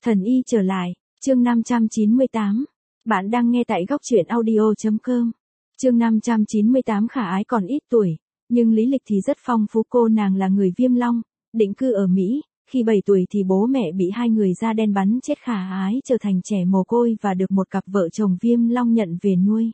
Thần y trở lại, chương 598. Bạn đang nghe tại góc truyện audio.com. Chương 598. Khả Ái còn ít tuổi, nhưng lý lịch thì rất phong phú. Cô nàng là người Viêm Long, định cư ở Mỹ. Khi 7 tuổi thì bố mẹ bị hai người da đen bắn chết. Khả Ái trở thành trẻ mồ côi và được một cặp vợ chồng Viêm Long nhận về nuôi.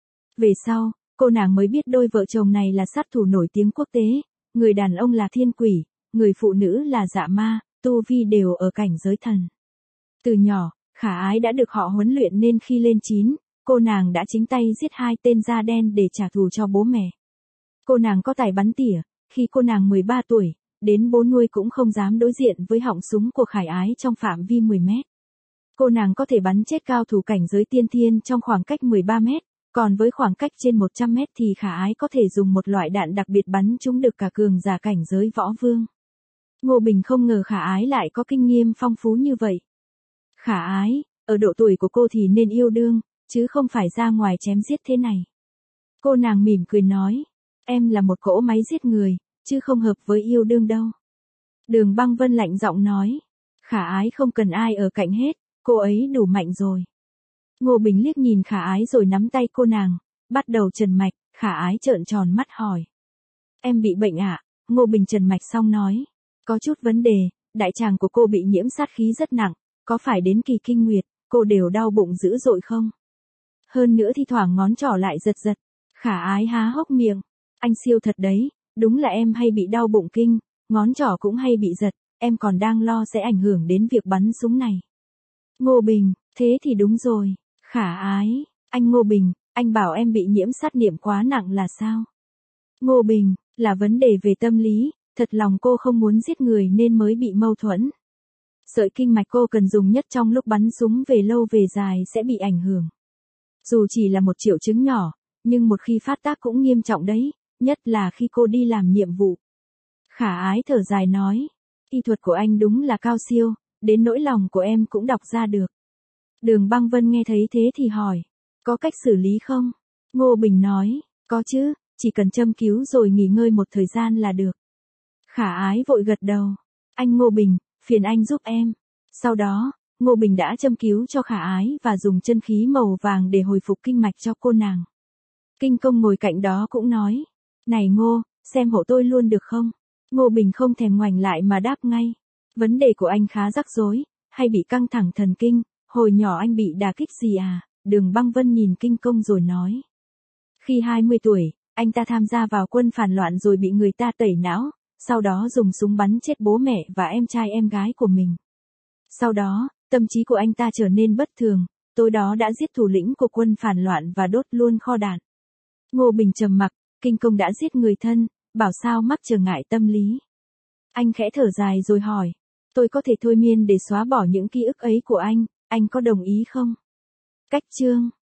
Về sau, cô nàng mới biết đôi vợ chồng này là sát thủ nổi tiếng quốc tế. Người đàn ông là thiên quỷ, người phụ nữ là dạ ma, tu vi đều ở cảnh giới thần. Từ nhỏ, Khả Ái đã được họ huấn luyện nên khi lên 9, cô nàng đã chính tay giết hai tên da đen để trả thù cho bố mẹ. Cô nàng có tài bắn tỉa, khi cô nàng 13 tuổi, đến bố nuôi cũng không dám đối diện với họng súng của Khả Ái trong phạm vi 10 mét. Cô nàng có thể bắn chết cao thủ cảnh giới tiên thiên trong khoảng cách 13 mét, còn với khoảng cách trên 100 mét thì Khả Ái có thể dùng một loại đạn đặc biệt bắn trúng được cả cường giả cảnh giới võ vương. Ngô Bình không ngờ Khả Ái lại có kinh nghiệm phong phú như vậy. Khả Ái, ở độ tuổi của cô thì nên yêu đương, chứ không phải ra ngoài chém giết thế này. Cô nàng mỉm cười nói, em là một cỗ máy giết người, chứ không hợp với yêu đương đâu. Đường Băng Vân lạnh giọng nói, Khả Ái không cần ai ở cạnh hết, cô ấy đủ mạnh rồi. Ngô Bình liếc nhìn Khả Ái rồi nắm tay cô nàng, bắt đầu trần mạch. Khả Ái trợn tròn mắt hỏi, em bị bệnh ạ? Ngô Bình trần mạch xong nói, có chút vấn đề, đại tràng của cô bị nhiễm sát khí rất nặng, có phải đến kỳ kinh nguyệt, cô đều đau bụng dữ dội không? Hơn nữa thi thoảng ngón trỏ lại giật giật. Khả Ái há hốc miệng, anh siêu thật đấy, đúng là em hay bị đau bụng kinh, ngón trỏ cũng hay bị giật, em còn đang lo sẽ ảnh hưởng đến việc bắn súng này. Ngô Bình, thế thì đúng rồi. Khả Ái, anh Ngô Bình, anh bảo em bị nhiễm sát niệm quá nặng là sao? Ngô Bình, là vấn đề về tâm lý, thật lòng cô không muốn giết người nên mới bị mâu thuẫn. Sợi kinh mạch cô cần dùng nhất trong lúc bắn súng về lâu về dài sẽ bị ảnh hưởng. Dù chỉ là một triệu chứng nhỏ, nhưng một khi phát tác cũng nghiêm trọng đấy, nhất là khi cô đi làm nhiệm vụ. Khả Ái thở dài nói, y thuật của anh đúng là cao siêu, đến nỗi lòng của em cũng đọc ra được. Đường Băng Vân nghe thấy thế thì hỏi, có cách xử lý không? Ngô Bình nói, có chứ, chỉ cần châm cứu rồi nghỉ ngơi một thời gian là được. Khả Ái vội gật đầu, anh Ngô Bình, phiền anh giúp em. Sau đó, Ngô Bình đã châm cứu cho Khả Ái và dùng chân khí màu vàng để hồi phục kinh mạch cho cô nàng. Kinh Công ngồi cạnh đó cũng nói, này Ngô, xem hộ tôi luôn được không? Ngô Bình không thèm ngoảnh lại mà đáp ngay, vấn đề của anh khá rắc rối, hay bị căng thẳng thần kinh, hồi nhỏ anh bị đả kích gì à? Đường Băng Vân nhìn Kinh Công rồi nói, khi 20 tuổi, anh ta tham gia vào quân phản loạn rồi bị người ta tẩy não, sau đó dùng súng bắn chết bố mẹ và em trai em gái của mình. Sau đó, tâm trí của anh ta trở nên bất thường, tối đó đã giết thủ lĩnh của quân phản loạn và đốt luôn kho đạn. Ngô Bình trầm mặc, Kinh Công đã giết người thân, bảo sao mắc trở ngại tâm lý. Anh khẽ thở dài rồi hỏi, tôi có thể thôi miên để xóa bỏ những ký ức ấy của anh có đồng ý không? Cách chương